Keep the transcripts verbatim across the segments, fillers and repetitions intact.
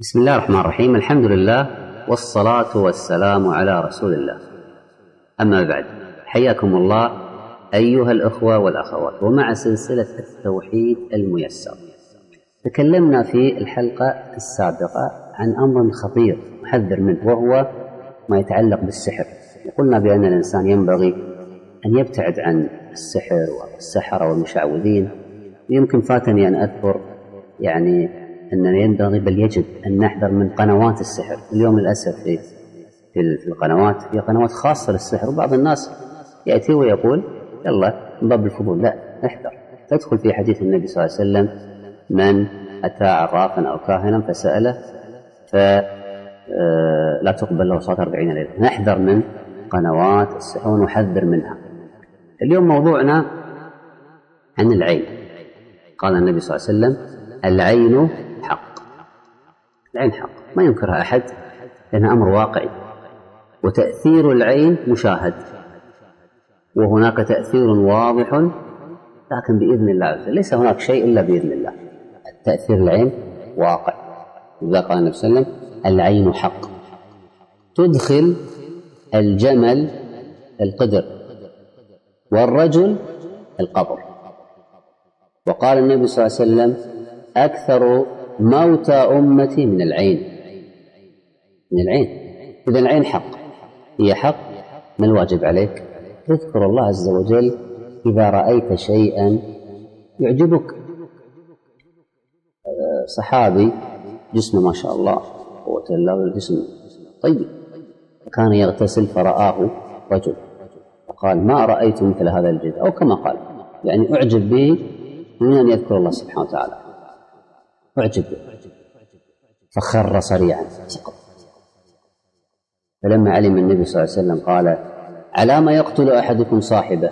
بسم الله الرحمن الرحيم. الحمد لله والصلاة والسلام على رسول الله. أما بعد، حياكم الله أيها الأخوة والأخوات، ومع سلسلة التوحيد الميسر. تكلمنا في الحلقة السابقة عن أمر خطير محذر منه، وهو ما يتعلق بالسحر. قلنا بأن الإنسان ينبغي أن يبتعد عن السحر والسحرة والمشعوذين. يمكن فاتني أن أذكر يعني أننا ينبغي بل يجب أن نحذر من قنوات السحر. اليوم للأسف في في القنوات هي قنوات خاصة للسحر، وبعض الناس يأتي ويقول يلا من باب الفضول. لا، احذر. تدخل في حديث النبي صلى الله عليه وسلم: من أتى عرافا أو كاهنا فسأله فلا تقبل له صلاة أربعين ليلة. نحذر من قنوات السحر ونحذر منها. اليوم موضوعنا عن العين. قال النبي صلى الله عليه وسلم: العين حق. العين حق ما ينكرها أحد، لأنها أمر واقعي، وتأثير العين مشاهد، وهناك تأثير واضح لكن بإذن الله عز وجل. ليس هناك شيء إلا بإذن الله. تأثير العين واقع. لذا قال النبي صلى الله عليه وسلم: العين حق. تدخل الجمل القدر والرجل القبر. وقال النبي صلى الله عليه وسلم: أكثر موتى أمتي من العين. من العين. إذا العين حق، هي حق. ما الواجب عليك؟ تذكر الله عز وجل إذا رأيت شيئا يعجبك. صحابي جسمه ما شاء الله قوة الله، الجسم طيب، كان يغتسل فرآه رجل فقال: ما رأيت مثل هذا الجد، أو كما قال يعني أعجب به من أن يذكر الله سبحانه وتعالى. أعجب به فخر صريعا سقط. فلما علم النبي صلى الله عليه وسلم قال: على ما يقتل أحدكم صاحبه،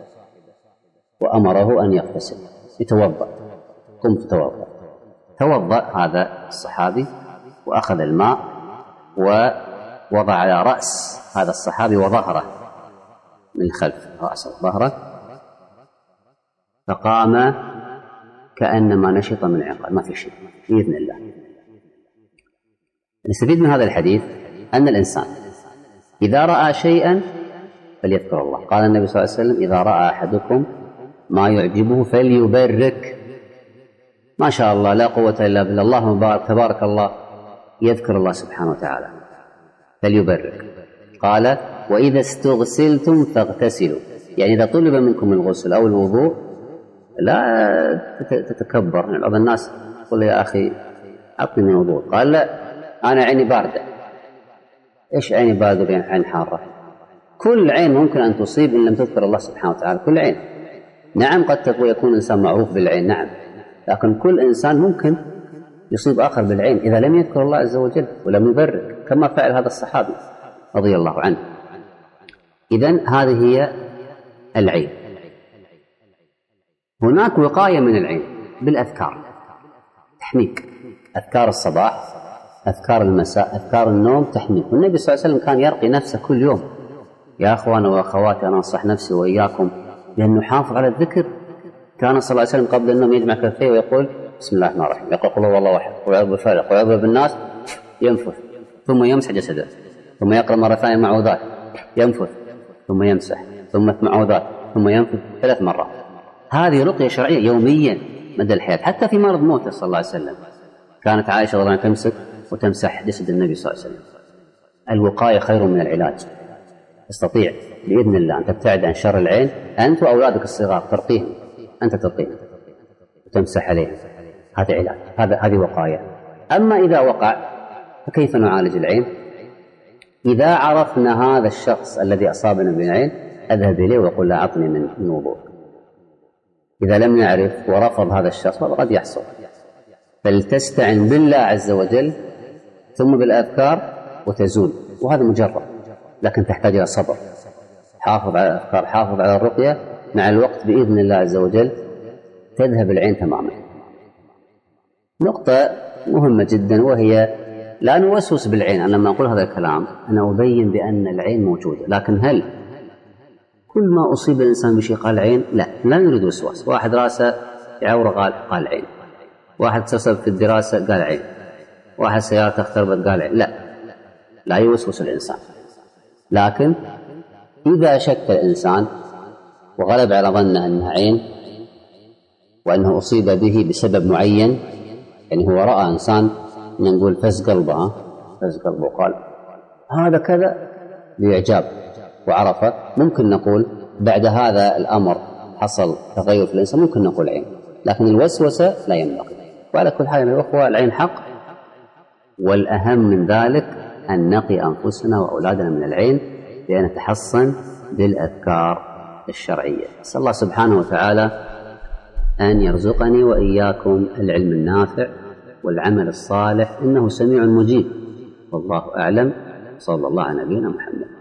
وأمره أن يغتسل يتوضأ. قم فتوضأ. توضأ هذا الصحابي وأخذ الماء ووضع على رأس هذا الصحابي وظهره من الخلف، رأسه وظهره، فقام كأنما نشط من عقال، ما في شيء بإذن الله. نستفيد من هذا الحديث أن الإنسان إذا رأى شيئا فليذكر الله. قال النبي صلى الله عليه وسلم: إذا رأى أحدكم ما يعجبه فليبرك. ما شاء الله، لا قوة إلا بالله، اللهم بارك، تبارك الله، يذكر الله سبحانه وتعالى فليبرك. قال: وإذا استغسلتم فاغتسلوا. يعني إذا طلب منكم الغسل أو الوضوء لا تتكبر. يعني بعض الناس يقول: يا أخي أعطني من الوضوء. قال: لا، أنا عيني باردة. إيش عيني باردة يعني عين حارة؟ كل عين ممكن أن تصيب إن لم تذكر الله سبحانه وتعالى. كل عين. نعم قد يكون إنسان معروف بالعين، نعم، لكن كل إنسان ممكن يصيب آخر بالعين إذا لم يذكر الله عز وجل ولم يبرك، كما فعل هذا الصحابي رضي الله عنه. إذن هذه هي العين. هناك وقاية من العين بالأذكار، تحميك. أذكار الصباح، أذكار المساء، أذكار النوم، تحميك. والنبي صلى الله عليه وسلم كان يرقي نفسه كل يوم. يا أخوانا وأخواتي، أنا أنصح نفسي وإياكم لأنه حافظ على الذكر. كان صلى الله عليه وسلم قبل النوم يجمع كفيه ويقول: بسم الله الرحمن الرحيم، يقول: قل هو الله أحد، ويعوذ بالفلق، ويعوذ بالناس، ينفث، ثم يمسح جسده، ثم يقرأ مرة ثانية معوذات، ينفث، ثم يمسح، ثم معوذات، ثم ينفث ثلاث مرات. هذه رقية شرعية يوميا مدى الحياة. حتى في مرض موته صلى الله عليه وسلم كانت عائشة رضي الله عنها تمسك وتمسح جسد النبي صلى الله عليه وسلم. الوقاية خير من العلاج. تستطيع بإذن الله أن تبتعد عن شر العين، أنت وأولادك الصغار ترقيهم، أنت ترقيهم وتمسح عليهم. هذا علاج، هذا هذه وقاية. أما إذا وقع فكيف نعالج العين؟ إذا عرفنا هذا الشخص الذي أصابنا بالعين أذهب إليه ويقول: لا، أعطني من وضوء. إذا لم نعرف ورفض هذا الشخص قد يحصل، فلتستعن بالله عز وجل ثم بالأذكار وتزول. وهذا مجرد، لكن تحتاج إلى صبر. حافظ على الأذكار، حافظ على الرقية، مع الوقت بإذن الله عز وجل تذهب العين تماما. نقطة مهمة جدا، وهي لا نوسوس بالعين. أنا لما أقول هذا الكلام أنا أبين بأن العين موجودة، لكن هل كل ما أصيب الإنسان بشيء قال عين؟ لا، لا نريد وسواس. واحد راسه يعور قال قال عين، واحد تصب في الدراسة قال عين، واحد سيارته اختربت قال لا، لا يوسوس الإنسان. لكن إذا شك الإنسان وغلب على ظنه أنها عين وأنه أصيب به بسبب معين، يعني هو رأى إنسان نقول فز قلبه فز قلبه قال هذا كذا بإعجاب وعرفه، ممكن نقول بعد هذا الأمر حصل تغير في الإنسان، ممكن نقول عين، لكن الوسوسة لا ينبغي. وعلى كل حال يا أخوة العين حق، والأهم من ذلك أن نقي أنفسنا وأولادنا من العين لأن نتحصن بالأذكار الشرعية. أسأل الله سبحانه وتعالى أن يرزقني وإياكم العلم النافع والعمل الصالح، إنه سميع مجيب، والله أعلم. صلى الله على نبينا محمد.